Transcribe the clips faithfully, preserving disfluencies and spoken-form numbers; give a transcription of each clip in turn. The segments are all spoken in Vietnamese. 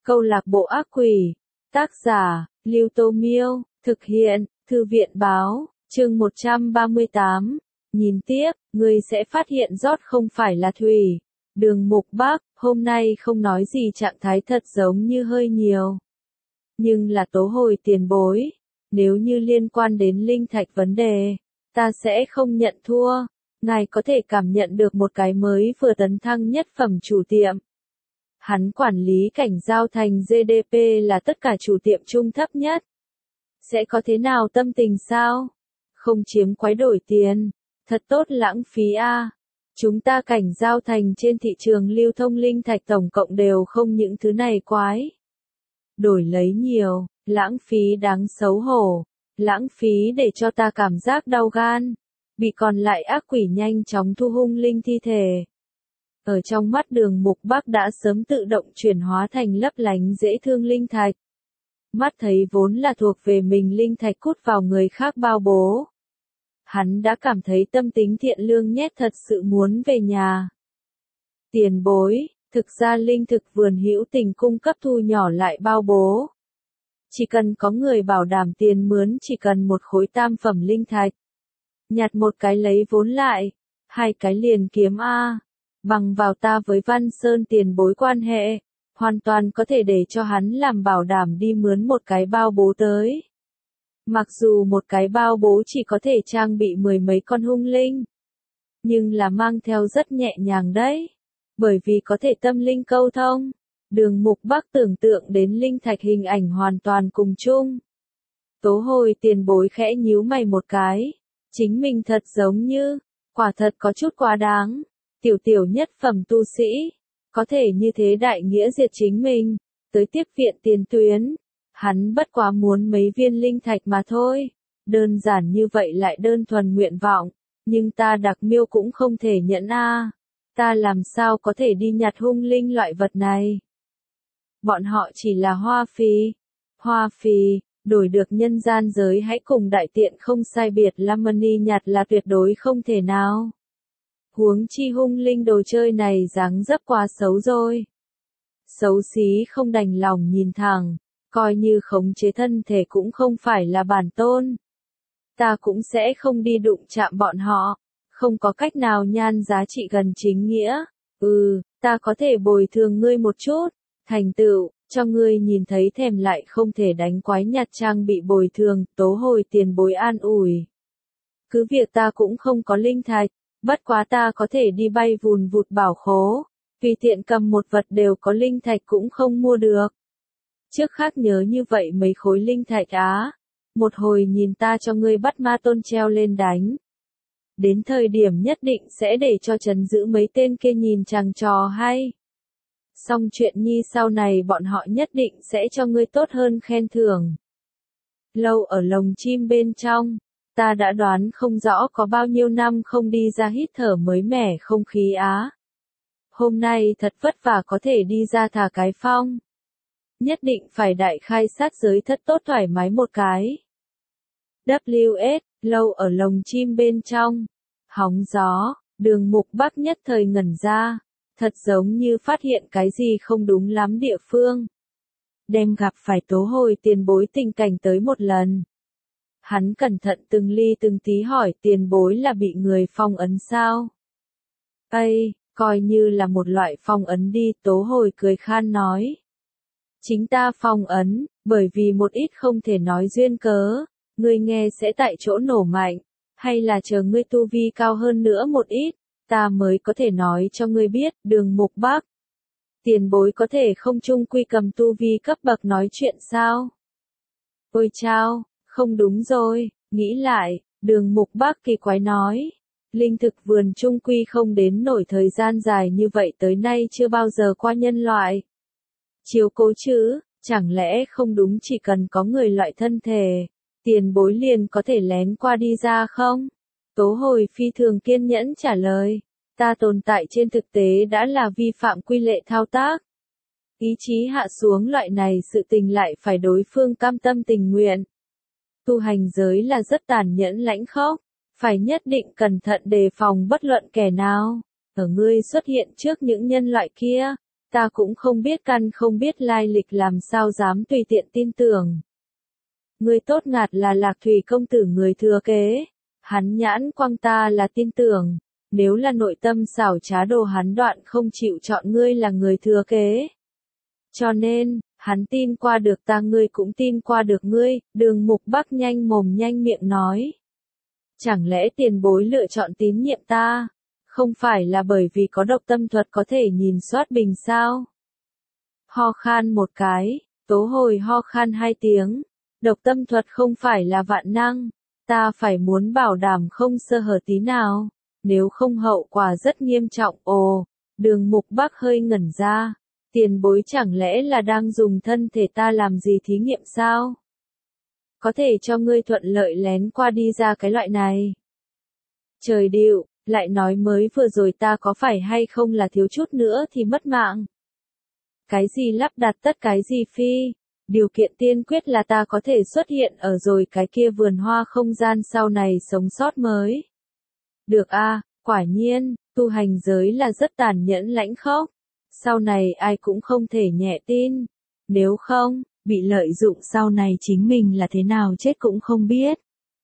Câu lạc bộ ác quỷ. Tác giả, Lưu Tô Miêu. Thực hiện, Thư viện báo. Chương một trăm ba mươi tám. Nhìn tiếp, ngươi sẽ phát hiện rót không phải là thủy. Đường Mục Bác, hôm nay không nói gì trạng thái thật giống như hơi nhiều. Nhưng là tố hồi tiền bối. Nếu như liên quan đến linh thạch vấn đề, ta sẽ không nhận thua. Ngài có thể cảm nhận được một cái mới vừa tấn thăng nhất phẩm chủ tiệm. Hắn quản lý cảnh giao thành giê đê pê là tất cả chủ tiệm trung thấp nhất. Sẽ có thế nào tâm tình sao? Không chiếm quái đổi tiền. Thật tốt lãng phí a. À. Chúng ta cảnh giao thành trên thị trường lưu thông linh thạch tổng cộng đều không những thứ này quái. Đổi lấy nhiều, lãng phí đáng xấu hổ. Lãng phí để cho ta cảm giác đau gan. Bị còn lại ác quỷ nhanh chóng thu hung linh thi thể. Ở trong mắt Đường Mục Bác đã sớm tự động chuyển hóa thành lấp lánh dễ thương linh thạch. Mắt thấy vốn là thuộc về mình linh thạch cút vào người khác bao bố. Hắn đã cảm thấy tâm tính thiện lương nhét thật sự muốn về nhà. Tiền bối, thực ra linh thực vườn hữu tình cung cấp thu nhỏ lại bao bố. Chỉ cần có người bảo đảm tiền mướn chỉ cần một khối tam phẩm linh thạch. Nhặt một cái lấy vốn lại, hai cái liền kiếm A. Bằng vào ta với Văn Sơn tiền bối quan hệ, hoàn toàn có thể để cho hắn làm bảo đảm đi mướn một cái bao bố tới. Mặc dù một cái bao bố chỉ có thể trang bị mười mấy con hung linh, nhưng là mang theo rất nhẹ nhàng đấy. Bởi vì có thể tâm linh câu thông, Đường Mục Bác tưởng tượng đến linh thạch hình ảnh hoàn toàn cùng chung. Tố hồi tiền bối khẽ nhíu mày một cái, chính mình thật giống như, quả thật có chút quá đáng. Tiểu tiểu nhất phẩm tu sĩ, có thể như thế đại nghĩa diệt chính mình, tới tiếp viện tiền tuyến. Hắn bất quá muốn mấy viên linh thạch mà thôi, đơn giản như vậy lại đơn thuần nguyện vọng, nhưng ta Đặc Miêu cũng không thể nhẫn a. Ta làm sao có thể đi nhặt hung linh loại vật này? Bọn họ chỉ là hoa phí, hoa phí, đổi được nhân gian giới hãy cùng đại tiện không sai biệt Lamani nhặt là tuyệt đối không thể nào. Huống chi hung linh đồ chơi này dáng dấp quá xấu rồi. Xấu xí không đành lòng nhìn thẳng, coi như khống chế thân thể cũng không phải là bản tôn. Ta cũng sẽ không đi đụng chạm bọn họ, không có cách nào nhan giá trị gần chính nghĩa. Ừ, ta có thể bồi thường ngươi một chút, thành tựu, cho ngươi nhìn thấy thèm lại không thể đánh quái nhặt trang bị bồi thường, tố hồi tiền bối an ủi. Cứ việc ta cũng không có linh thạch. Bất quá ta có thể đi bay vùn vụt bảo khố, vì tiện cầm một vật đều có linh thạch cũng không mua được. Trước khác nhớ như vậy mấy khối linh thạch á, một hồi nhìn ta cho ngươi bắt ma tôn treo lên đánh. Đến thời điểm nhất định sẽ để cho trấn giữ mấy tên kia nhìn chàng trò hay. Xong chuyện nhi sau này bọn họ nhất định sẽ cho ngươi tốt hơn khen thưởng. Lâu ở lồng chim bên trong. Ta đã đoán không rõ có bao nhiêu năm không đi ra hít thở mới mẻ không khí á. Hôm nay thật vất vả có thể đi ra thả cái phong. Nhất định phải đại khai sát giới thất tốt thoải mái một cái. vê kép ét, lâu ở lồng chim bên trong. Hóng gió, Đường Mục Bác nhất thời ngẩn ra. Thật giống như phát hiện cái gì không đúng lắm địa phương. Đem gặp phải tố hồi tiền bối tình cảnh tới một lần. Hắn cẩn thận từng ly từng tí hỏi tiền bối là bị người phong ấn sao? Ây, coi như là một loại phong ấn đi, tố hồi cười khan nói. Chính ta phong ấn, bởi vì một ít không thể nói duyên cớ, ngươi nghe sẽ tại chỗ nổ mạnh, hay là chờ ngươi tu vi cao hơn nữa một ít, ta mới có thể nói cho ngươi biết, Đường Mục Bác. Tiền bối có thể không chung quy cầm tu vi cấp bậc nói chuyện sao? Ôi chao! Không đúng rồi, nghĩ lại, Đường Mục Bác kỳ quái nói. Linh thực vườn trung quy không đến nổi thời gian dài như vậy tới nay chưa bao giờ qua nhân loại. Chiếu cố chữ, chẳng lẽ không đúng chỉ cần có người loại thân thể, tiền bối liền có thể lén qua đi ra không? Tố hồi phi thường kiên nhẫn trả lời, ta tồn tại trên thực tế đã là vi phạm quy lệ thao tác. Ý chí hạ xuống loại này sự tình lại phải đối phương cam tâm tình nguyện. Tu hành giới là rất tàn nhẫn lãnh khốc, phải nhất định cẩn thận đề phòng bất luận kẻ nào. Ở ngươi xuất hiện trước những nhân loại kia, ta cũng không biết căn không biết lai lịch làm sao dám tùy tiện tin tưởng. Ngươi tốt ngạt là Lạc Thủy công tử người thừa kế, hắn nhãn quang ta là tin tưởng, nếu là nội tâm xảo trá đồ hắn đoạn không chịu chọn ngươi là người thừa kế. Cho nên, hắn tin qua được ta ngươi cũng tin qua được ngươi, Đường Mục Bắc nhanh mồm nhanh miệng nói. Chẳng lẽ tiền bối lựa chọn tín nhiệm ta, không phải là bởi vì có độc tâm thuật có thể nhìn soát bình sao? Ho khan một cái, Tố Hồi ho khan hai tiếng, độc tâm thuật không phải là vạn năng, ta phải muốn bảo đảm không sơ hở tí nào, nếu không hậu quả rất nghiêm trọng. Ồ, Đường Mục Bắc hơi ngẩn ra, tiền bối chẳng lẽ là đang dùng thân thể ta làm gì thí nghiệm sao? Có thể cho ngươi thuận lợi lén qua đi ra cái loại này. Trời điệu, lại nói mới vừa rồi ta có phải hay không là thiếu chút nữa thì mất mạng. Cái gì lắp đặt tất cái gì phi, điều kiện tiên quyết là ta có thể xuất hiện ở rồi cái kia vườn hoa không gian sau này sống sót mới. Được a, quả nhiên, tu hành giới là rất tàn nhẫn lãnh khốc. Sau này ai cũng không thể nhẹ tin. Nếu không, bị lợi dụng sau này chính mình là thế nào chết cũng không biết.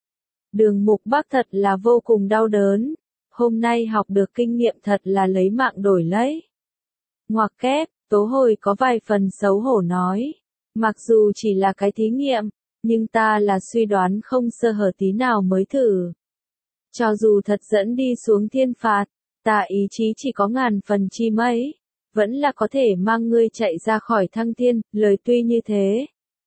Đường Mục Bắc thật là vô cùng đau đớn. Hôm nay học được kinh nghiệm thật là lấy mạng đổi lấy. Ngoặc kép, Tố Hồi có vài phần xấu hổ nói. Mặc dù chỉ là cái thí nghiệm, nhưng ta là suy đoán không sơ hở tí nào mới thử. Cho dù thật dẫn đi xuống thiên phạt, ta ý chí chỉ có ngàn phần chi mấy, vẫn là có thể mang ngươi chạy ra khỏi thăng thiên, lời tuy như thế.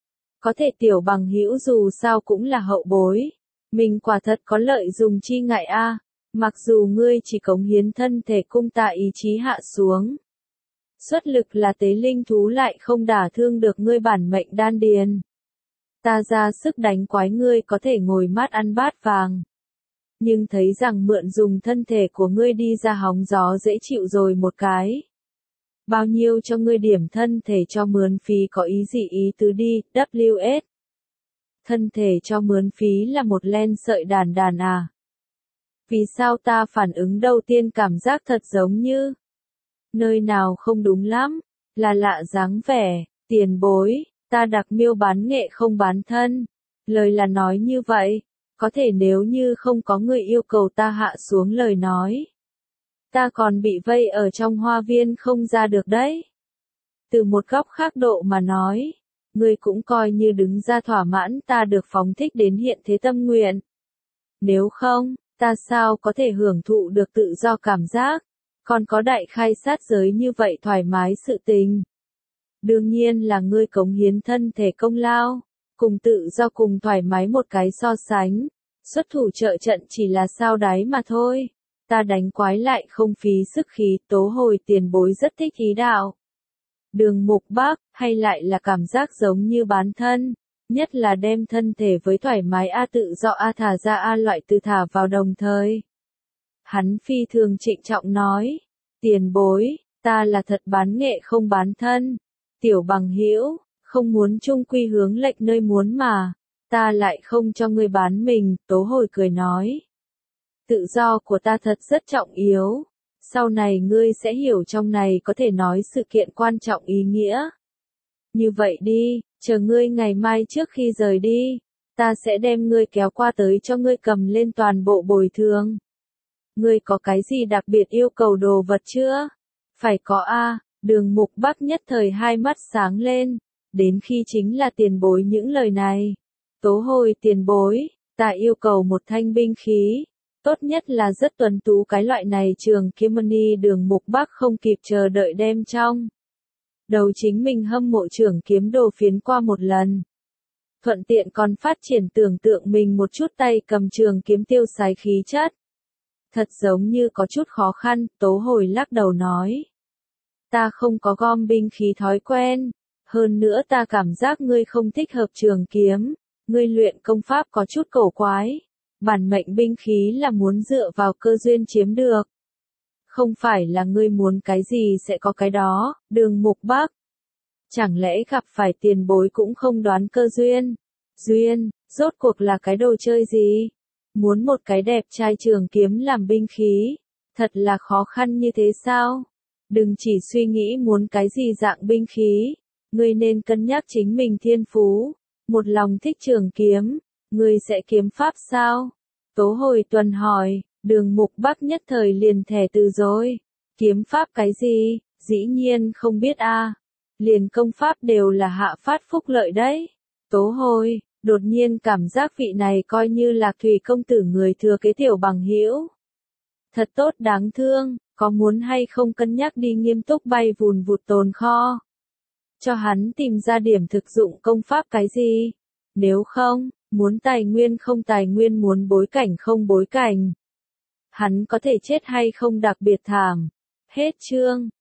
Có thể tiểu bằng hữu dù sao cũng là hậu bối, mình quả thật có lợi dùng chi ngại a, mặc dù ngươi chỉ cống hiến thân thể cung ta ý chí hạ xuống. Xuất lực là tế linh thú lại không đả thương được ngươi bản mệnh đan điền. Ta ra sức đánh quái ngươi có thể ngồi mát ăn bát vàng. Nhưng thấy rằng mượn dùng thân thể của ngươi đi ra hóng gió dễ chịu rồi một cái. Bao nhiêu cho ngươi điểm thân thể cho mướn phí có ý gì ý tứ đi, W S. Thân thể cho mướn phí là một len sợi đàn đàn à. Vì sao ta phản ứng đầu tiên cảm giác thật giống như nơi nào không đúng lắm, là lạ dáng vẻ, tiền bối, ta đặc miêu bán nghệ không bán thân. Lời là nói như vậy, có thể nếu như không có người yêu cầu ta hạ xuống lời nói. Ta còn bị vây ở trong hoa viên không ra được đấy. Từ một góc khác độ mà nói, ngươi cũng coi như đứng ra thỏa mãn ta được phóng thích đến hiện thế tâm nguyện. Nếu không, ta sao có thể hưởng thụ được tự do cảm giác, còn có đại khai sát giới như vậy thoải mái sự tình. Đương nhiên là ngươi cống hiến thân thể công lao, cùng tự do cùng thoải mái một cái so sánh, xuất thủ trợ trận chỉ là sao đáy mà thôi. Ta đánh quái lại không phí sức khí, Tố Hồi tiền bối rất thích ý đạo. Đường Mục Bắc, hay lại là cảm giác giống như bán thân, nhất là đem thân thể với thoải mái a tự do a thả ra a loại từ thả vào đồng thời. Hắn phi thường trịnh trọng nói, tiền bối, ta là thật bán nghệ không bán thân, tiểu bằng hữu, không muốn chung quy hướng lệch nơi muốn mà, ta lại không cho ngươi bán mình, Tố Hồi cười nói. Tự do của ta thật rất trọng yếu, sau này ngươi sẽ hiểu trong này có thể nói sự kiện quan trọng ý nghĩa. Như vậy đi, chờ ngươi ngày mai trước khi rời đi, ta sẽ đem ngươi kéo qua tới cho ngươi cầm lên toàn bộ bồi thường. Ngươi có cái gì đặc biệt yêu cầu đồ vật chưa? Phải có a. Đường Mục Bắc nhất thời hai mắt sáng lên, đến khi chính là tiền bối những lời này. Tố Hồi tiền bối, ta yêu cầu một thanh binh khí, tốt nhất là rất tuấn tú cái loại này trường kiếm mani. Đường Mục Bắc không kịp chờ đợi đem trong đầu chính mình hâm mộ trưởng kiếm đồ phiến qua một lần. Thuận tiện còn phát triển tưởng tượng mình một chút tay cầm trường kiếm tiêu sái khí chất. Thật giống như có chút khó khăn, Tố Hồi lắc đầu nói. Ta không có gom binh khí thói quen, hơn nữa ta cảm giác ngươi không thích hợp trường kiếm, ngươi luyện công pháp có chút cổ quái, bản mệnh binh khí là muốn dựa vào cơ duyên chiếm được. Không phải là ngươi muốn cái gì sẽ có cái đó, Đường Mục Bắc. Chẳng lẽ gặp phải tiền bối cũng không đoán cơ duyên? Duyên, rốt cuộc là cái đồ chơi gì? Muốn một cái đẹp trai trường kiếm làm binh khí, thật là khó khăn như thế sao? Đừng chỉ suy nghĩ muốn cái gì dạng binh khí, ngươi nên cân nhắc chính mình thiên phú. Một lòng thích trường kiếm, ngươi sẽ kiếm pháp sao? Tố Hồi Tuần hỏi, Đường Mục Bắc nhất thời liền thẻ từ rồi. Kiếm pháp cái gì, dĩ nhiên không biết a. Liền công pháp đều là hạ phát phúc lợi đấy. Tố Hồi, đột nhiên cảm giác vị này coi như Lạc Thủy công tử người thừa kế tiểu bằng hữu. Thật tốt đáng thương, có muốn hay không cân nhắc đi nghiêm túc bay vùn vụt tồn kho. Cho hắn tìm ra điểm thực dụng công pháp cái gì. Nếu không, muốn tài nguyên không tài nguyên, muốn bối cảnh không bối cảnh. Hắn có thể chết hay không đặc biệt thảm. Hết chương.